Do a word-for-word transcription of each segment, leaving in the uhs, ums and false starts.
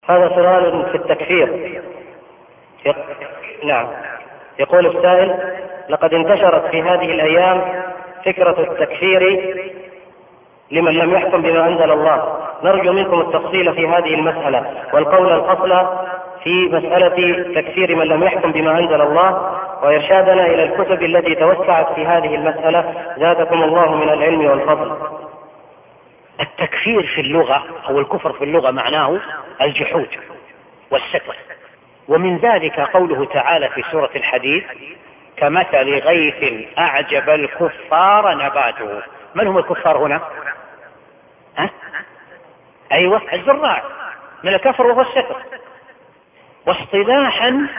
هذا سؤال في التكفير. نعم. يقول السائل: لقد انتشرت في هذه الأيام فكرة التكفير لمن لم يحكم بما أنزل الله، نرجو منكم التفصيل في هذه المسألة والقول الفصل في مسألة تكفير من لم يحكم بما أنزل الله، وإرشادنا إلى الكتب التي توسعت في هذه المسألة، زادكم الله من العلم والفضل. التكفير في اللغة أو الكفر في اللغة معناه الجحود والستر، ومن ذلك قوله تعالى في سورة الحديد: كمثل غيث أعجب الكفار نباته. من هم الكفار هنا؟ ها؟ أيوة، الزراع من الكفر وهو الستر. واصطلاحا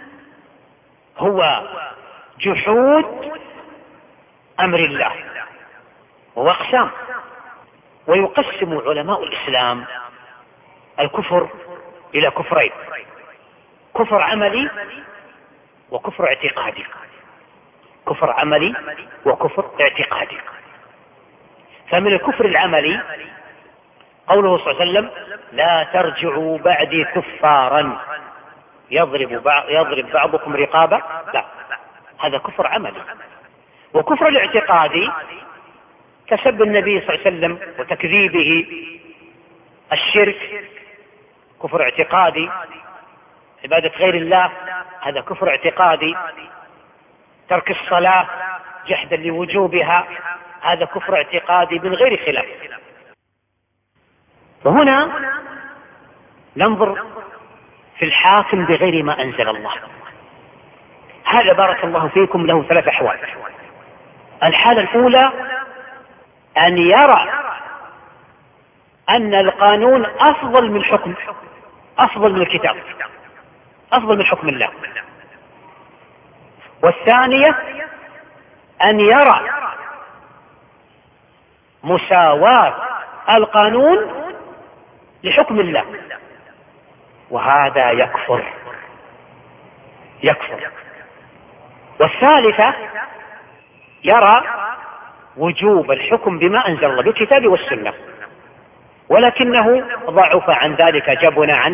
هو جحود أمر الله، وهو أقسام. ويقسم علماء الإسلام الكفر إلى كفرين: كفر عملي وكفر اعتقادي. كفر عملي وكفر اعتقادي. فمن الكفر العملي قوله صلى الله عليه وسلم: لا ترجعوا بعدي كفارا يضرب, يضرب بعضكم رقابة. لا، هذا كفر عملي. وكفر الاعتقادي كسب النبي صلى الله عليه وسلم وتكذيبه، الشرك كفر اعتقادي، عبادة غير الله هذا كفر اعتقادي، ترك الصلاة جحدا لوجوبها هذا كفر اعتقادي من غير خلاف. وهنا ننظر في الحاكم بغير ما أنزل الله. هذا بارك الله فيكم له ثلاث أحوال. الحالة الأولى أن يرى أن القانون أفضل من حكم، أفضل من الكتاب، أفضل من حكم الله. والثانية أن يرى مساواة القانون لحكم الله، وهذا يكفر يكفر. والثالثة يرى وجوب الحكم بما أنزل الله بالكتاب والسنة، ولكنه ضعف عن ذلك، جبن عنه،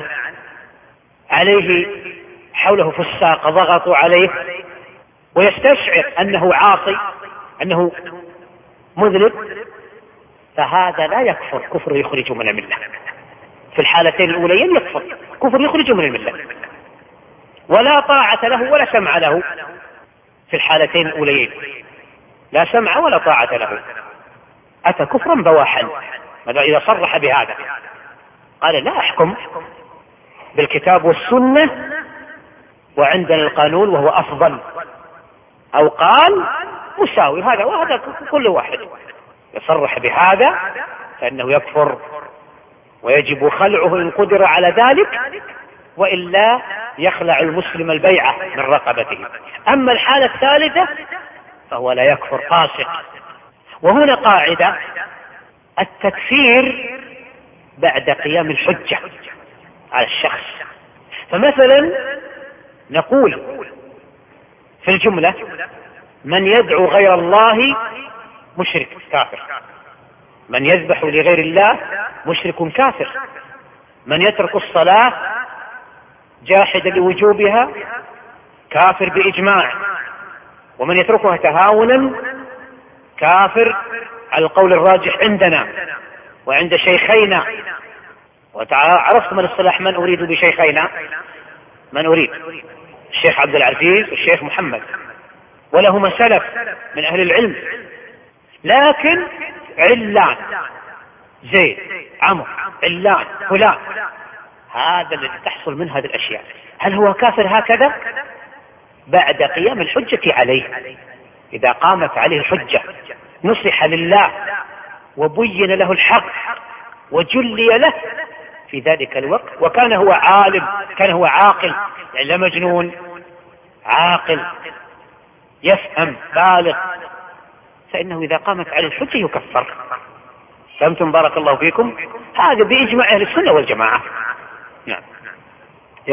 عليه حوله فساق ضغطوا عليه، ويستشعر أنه عاصي، أنه مذنب، فهذا لا يكفر كفر يخرج من الملة. في الحالتين الأوليين يكفر كفر يخرج من الملة، ولا طاعة له ولا سمع له. في الحالتين الأوليين لا سمع ولا طاعة له، أتى كفرا بواحا. ماذا إذا صرح بهذا؟ قال: لا أحكم بالكتاب والسنة وعندنا القانون وهو أفضل، أو قال مساوي هذا وهذا كل واحد. يصرح بهذا فإنه يكفر، ويجب خلعه إن قدر على ذلك، وإلا يخلع المسلم البيعة من رقبته. أما الحالة الثالثة فهو لا يكفر، فاسق. وهنا قاعدة: التكفير بعد قيام الحجة على الشخص. فمثلا نقول في الجملة: من يدعو غير الله مشرك كافر، من يذبح لغير الله مشرك كافر، من يترك الصلاة جاحدا لوجوبها كافر بإجماع، ومن يتركها تهاونا كافر على القول الراجح عندنا وعند شيخينا. وعرفت من الصلاح من أريد بشيخينا؟ من أريد؟ الشيخ عبد العزيز والشيخ محمد، ولهما سلف من أهل العلم. لكن علان زيد عمرو علان فلان، هذا الذي تحصل من هذه الأشياء. هل هو كافر هكذا؟ بعد قيام الحجة عليه. إذا قامت عليه الحجة نصح لله وبين له الحق وجلي له في ذلك الوقت، وكان هو عالم، كان هو عاقل، يعني لا مجنون، عاقل يفهم بالغ، فإنه إذا قامت عليه الحجة يكفر. فهمتم؟ بارك الله فيكم. هذا بإجماع أهل السنة والجماعة. نعم.